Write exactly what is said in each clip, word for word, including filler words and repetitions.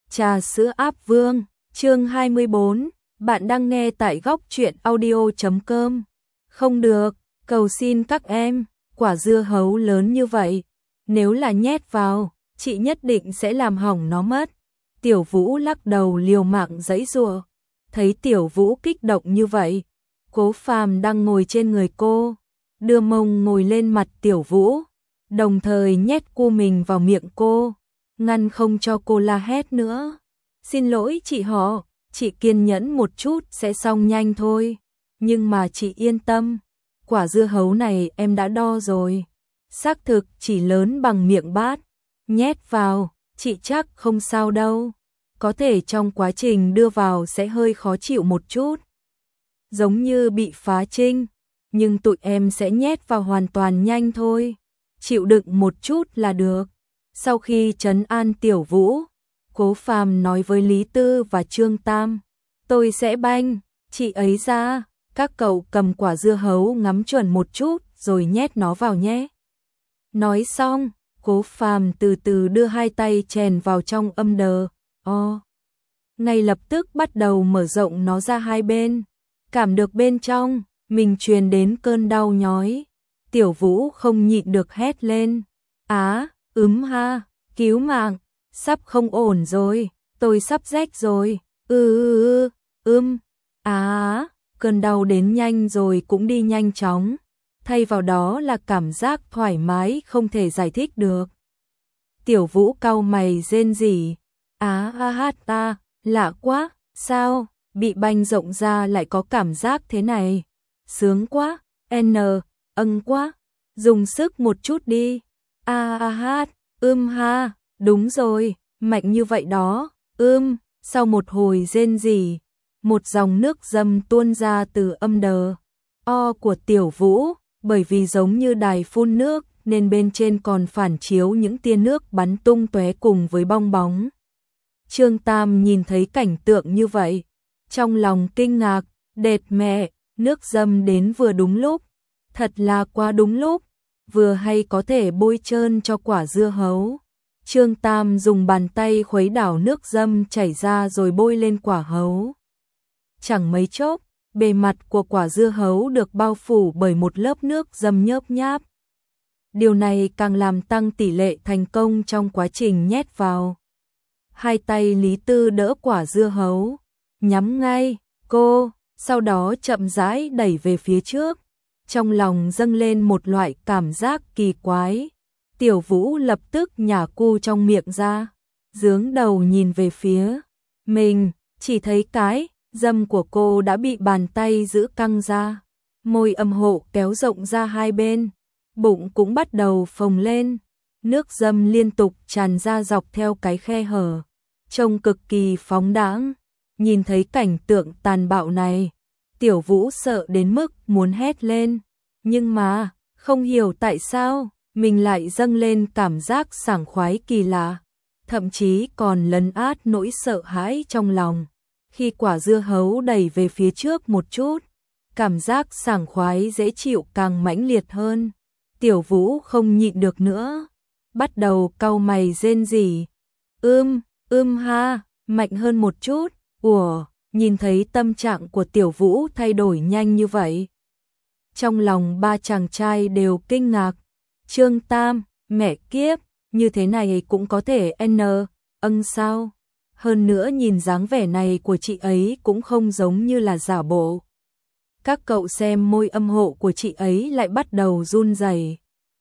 Trà sữa áp vương, chương hai mươi bốn, bạn đang nghe tại góc truyện audio chấm com. Không được, cầu xin các em, quả dưa hấu lớn như vậy, nếu là nhét vào, chị nhất định sẽ làm hỏng nó mất. Tiểu Vũ lắc đầu liều mạng giãy giụa. Thấy Tiểu Vũ kích động như vậy, Cố Phàm đang ngồi trên người cô, đưa mông ngồi lên mặt Tiểu Vũ, đồng thời nhét cu mình vào miệng cô, ngăn không cho cô la hét nữa. Xin lỗi chị họ, chị kiên nhẫn một chút sẽ xong nhanh thôi. Nhưng mà chị yên tâm, quả dưa hấu này em đã đo rồi. Xác thực chỉ lớn bằng miệng bát, nhét vào, chị chắc không sao đâu. Có thể trong quá trình đưa vào sẽ hơi khó chịu một chút, giống như bị phá trinh, nhưng tụi em sẽ nhét vào hoàn toàn nhanh thôi. Chịu đựng một chút là được. Sau khi trấn an Tiểu Vũ, Cố Phàm nói với Lý Tư và Trương Tam, tôi sẽ banh chị ấy ra, các cậu cầm quả dưa hấu ngắm chuẩn một chút rồi nhét nó vào nhé. Nói xong, Cố Phàm từ từ đưa hai tay chèn vào trong âm đờ, o. Ngay lập tức bắt đầu mở rộng nó ra hai bên, cảm được bên trong, mình truyền đến cơn đau nhói. Tiểu Vũ không nhịn được hét lên, á, ướm ha, cứu mạng, sắp không ổn rồi, tôi sắp rách rồi, ư ư ư, ưm, á, cơn đau đến nhanh rồi cũng đi nhanh chóng, thay vào đó là cảm giác thoải mái không thể giải thích được. Tiểu Vũ cau mày rên rỉ, á ha hát ta, lạ quá, sao, bị banh rộng ra lại có cảm giác thế này, sướng quá, n, âng quá, dùng sức một chút đi, a a hát, ưm ha, đúng rồi, mạnh như vậy đó, ưm, sau một hồi rên rỉ, một dòng nước dâm tuôn ra từ âm đờ, o của Tiểu Vũ, bởi vì giống như đài phun nước nên bên trên còn phản chiếu những tia nước bắn tung tóe cùng với bong bóng. Trương Tam nhìn thấy cảnh tượng như vậy, trong lòng kinh ngạc, đệt mẹ, nước dâm đến vừa đúng lúc, thật là quá đúng lúc, vừa hay có thể bôi trơn cho quả dưa hấu. Trương Tam dùng bàn tay khuấy đảo nước dâm chảy ra rồi bôi lên quả hấu. Chẳng mấy chốc, bề mặt của quả dưa hấu được bao phủ bởi một lớp nước dâm nhớp nháp. Điều này càng làm tăng tỷ lệ thành công trong quá trình nhét vào. Hai tay Lý Tư đỡ quả dưa hấu, nhắm ngay, cô, sau đó chậm rãi đẩy về phía trước. Trong lòng dâng lên một loại cảm giác kỳ quái. Tiểu Vũ lập tức nhả cu trong miệng ra, giương đầu nhìn về phía mình, chỉ thấy cái dâm của cô đã bị bàn tay giữ căng ra, môi âm hộ kéo rộng ra hai bên, bụng cũng bắt đầu phồng lên, nước dâm liên tục tràn ra dọc theo cái khe hở, trông cực kỳ phóng đãng. Nhìn thấy cảnh tượng tàn bạo này, Tiểu Vũ sợ đến mức muốn hét lên, nhưng mà không hiểu tại sao mình lại dâng lên cảm giác sảng khoái kỳ lạ, thậm chí còn lấn át nỗi sợ hãi trong lòng. Khi quả dưa hấu đẩy về phía trước một chút, cảm giác sảng khoái dễ chịu càng mãnh liệt hơn. Tiểu Vũ không nhịn được nữa, bắt đầu cau mày rên rỉ, ưm, ưm ha, mạnh hơn một chút. Ủa, nhìn thấy tâm trạng của Tiểu Vũ thay đổi nhanh như vậy, trong lòng ba chàng trai đều kinh ngạc. Trương Tam, mẹ kiếp, như thế này cũng có thể n, âng sao? Hơn nữa nhìn dáng vẻ này của chị ấy cũng không giống như là giả bộ. Các cậu xem môi âm hộ của chị ấy lại bắt đầu run rẩy.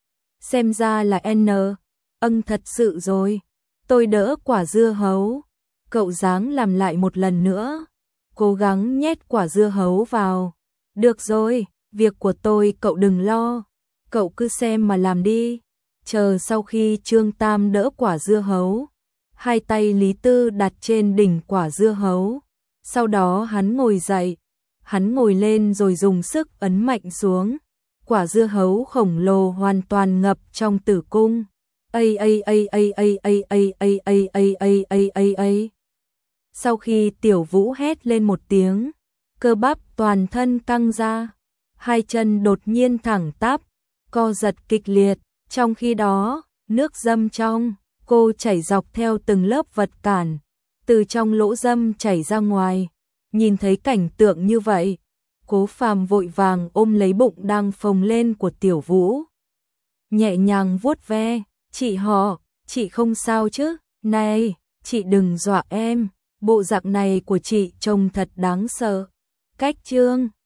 Xem ra là n, âng thật sự rồi. Tôi đỡ quả dưa hấu. Cậu ráng làm lại một lần nữa. Cố gắng nhét quả dưa hấu vào. Được rồi, việc của tôi cậu đừng lo. Cậu cứ xem mà làm đi. Chờ sau khi Trương Tam đỡ quả dưa hấu, hai tay Lý Tư đặt trên đỉnh quả dưa hấu. Sau đó hắn ngồi dậy. Hắn ngồi lên rồi dùng sức ấn mạnh xuống. Quả dưa hấu khổng lồ hoàn toàn ngập trong tử cung. Ây ây ây ây ây ây ây ây ây ây ây ây ây ây. Sau khi Tiểu Vũ hét lên một tiếng, cơ bắp toàn thân căng ra, hai chân đột nhiên thẳng tắp, co giật kịch liệt, trong khi đó, nước dâm trong cô chảy dọc theo từng lớp vật cản, từ trong lỗ râm chảy ra ngoài. Nhìn thấy cảnh tượng như vậy, Cố Phàm vội vàng ôm lấy bụng đang phồng lên của Tiểu Vũ. Nhẹ nhàng vuốt ve, chị họ, chị không sao chứ, này, chị đừng dọa em, bộ dạng này của chị trông thật đáng sợ. Cách trương